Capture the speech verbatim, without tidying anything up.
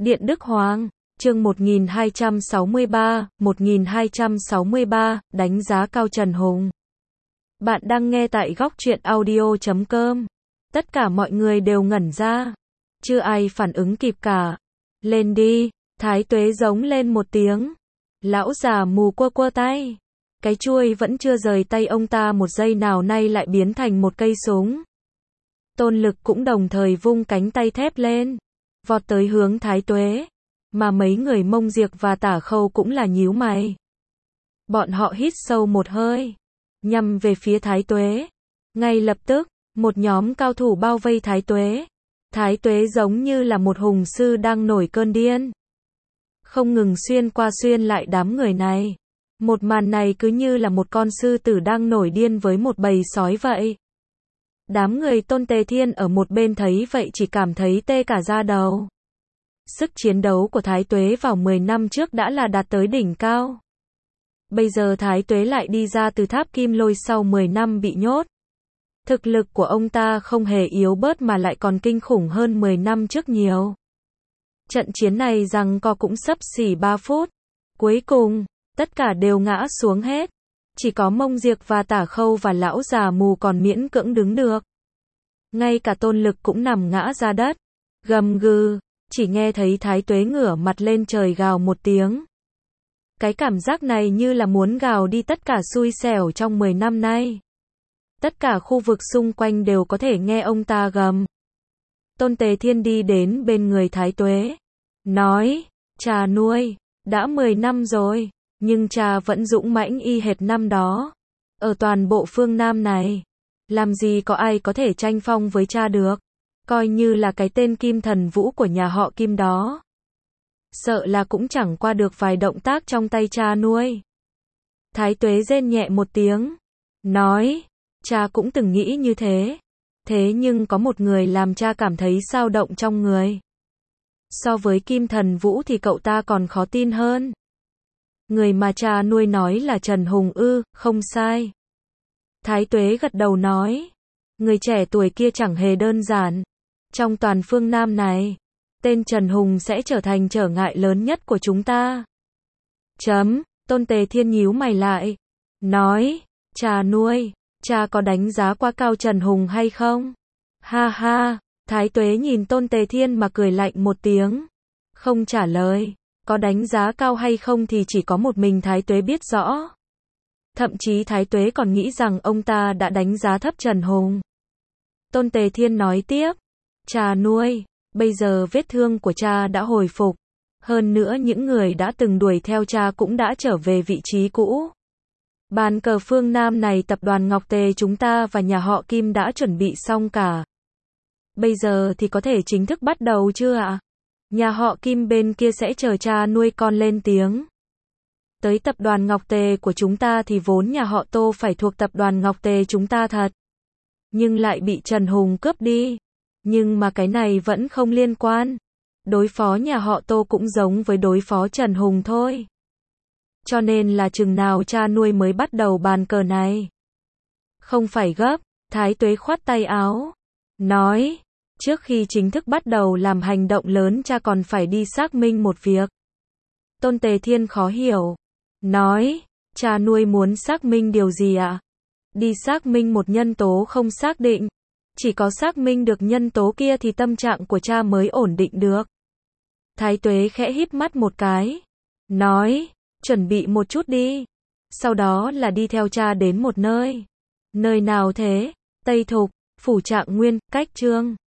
Điện Đức Hoàng, chương một nghìn hai trăm sáu mươi ba, một nghìn hai trăm sáu mươi ba, đánh giá cao Trần Hùng. Bạn đang nghe tại góc truyện audio chấm com. Tất cả mọi người đều ngẩn ra. Chưa ai phản ứng kịp cả. Lên đi, Thái Tuế giống lên một tiếng. Lão già mù quơ quơ tay. Cái chuôi vẫn chưa rời tay ông ta một giây nào nay lại biến thành một cây súng. Tôn Lực cũng đồng thời vung cánh tay thép lên, vọt tới hướng Thái Tuế, mà mấy người Mông Diệp và Tả Khâu cũng là nhíu mày. Bọn họ hít sâu một hơi, nhằm về phía Thái Tuế. Ngay lập tức, một nhóm cao thủ bao vây Thái Tuế. Thái Tuế giống như là một hùng sư đang nổi cơn điên, không ngừng xuyên qua xuyên lại đám người này. Một màn này cứ như là một con sư tử đang nổi điên với một bầy sói vậy. Đám người Tôn Tề Thiên ở một bên thấy vậy chỉ cảm thấy tê cả da đầu. Sức chiến đấu của Thái Tuế vào mười năm trước đã là đạt tới đỉnh cao. Bây giờ Thái Tuế lại đi ra từ tháp Kim Lôi sau mười năm bị nhốt. Thực lực của ông ta không hề yếu bớt mà lại còn kinh khủng hơn mười năm trước nhiều. Trận chiến này giằng co cũng xấp xỉ ba phút. Cuối cùng, tất cả đều ngã xuống hết. Chỉ có Mông Diệp và Tả Khâu và lão già mù còn miễn cưỡng đứng được. Ngay cả Tôn Lực cũng nằm ngã ra đất. Gầm gừ, chỉ nghe thấy Thái Tuế ngửa mặt lên trời gào một tiếng. Cái cảm giác này như là muốn gào đi tất cả xui xẻo trong mười năm nay. Tất cả khu vực xung quanh đều có thể nghe ông ta gầm. Tôn Tề Thiên đi đến bên người Thái Tuế, nói, cha nuôi, đã mười năm rồi, nhưng cha vẫn dũng mãnh y hệt năm đó. Ở toàn bộ phương Nam này, làm gì có ai có thể tranh phong với cha được. Coi như là cái tên Kim Thần Vũ của nhà họ Kim đó, sợ là cũng chẳng qua được vài động tác trong tay cha nuôi. Thái Tuế rên nhẹ một tiếng, nói, cha cũng từng nghĩ như thế. Thế nhưng có một người làm cha cảm thấy xao động trong người. So với Kim Thần Vũ thì cậu ta còn khó tin hơn. Người mà cha nuôi nói là Trần Hùng ư, không sai. Thái Tuế gật đầu nói, người trẻ tuổi kia chẳng hề đơn giản. Trong toàn phương Nam này, tên Trần Hùng sẽ trở thành trở ngại lớn nhất của chúng ta. Chấm, Tôn Tề Thiên nhíu mày lại, nói, cha nuôi, cha có đánh giá quá cao Trần Hùng hay không? Ha ha, Thái Tuế nhìn Tôn Tề Thiên mà cười lạnh một tiếng, không trả lời. Có đánh giá cao hay không thì chỉ có một mình Thái Tuế biết rõ. Thậm chí Thái Tuế còn nghĩ rằng ông ta đã đánh giá thấp Trần Hùng. Tôn Tề Thiên nói tiếp, cha nuôi, bây giờ vết thương của cha đã hồi phục. Hơn nữa những người đã từng đuổi theo cha cũng đã trở về vị trí cũ. Bàn cờ phương Nam này tập đoàn Ngọc Tề chúng ta và nhà họ Kim đã chuẩn bị xong cả. Bây giờ thì có thể chính thức bắt đầu chưa ạ? Nhà họ Kim bên kia sẽ chờ cha nuôi con lên tiếng. Tới tập đoàn Ngọc Tề của chúng ta thì vốn nhà họ Tô phải thuộc tập đoàn Ngọc Tề chúng ta thật. Nhưng lại bị Trần Hùng cướp đi. Nhưng mà cái này vẫn không liên quan. Đối phó nhà họ Tô cũng giống với đối phó Trần Hùng thôi. Cho nên là chừng nào cha nuôi mới bắt đầu bàn cờ này. Không phải gấp, Thái Tuế khoát tay áo, nói, trước khi chính thức bắt đầu làm hành động lớn cha còn phải đi xác minh một việc. Tôn Tề Thiên khó hiểu, nói, cha nuôi muốn xác minh điều gì ạ? Đi xác minh một nhân tố không xác định. Chỉ có xác minh được nhân tố kia thì tâm trạng của cha mới ổn định được. Thái Tuế khẽ híp mắt một cái, nói, chuẩn bị một chút đi. Sau đó là đi theo cha đến một nơi. Nơi nào thế? Tây Thục, Phủ Trạng Nguyên, Cách Trương.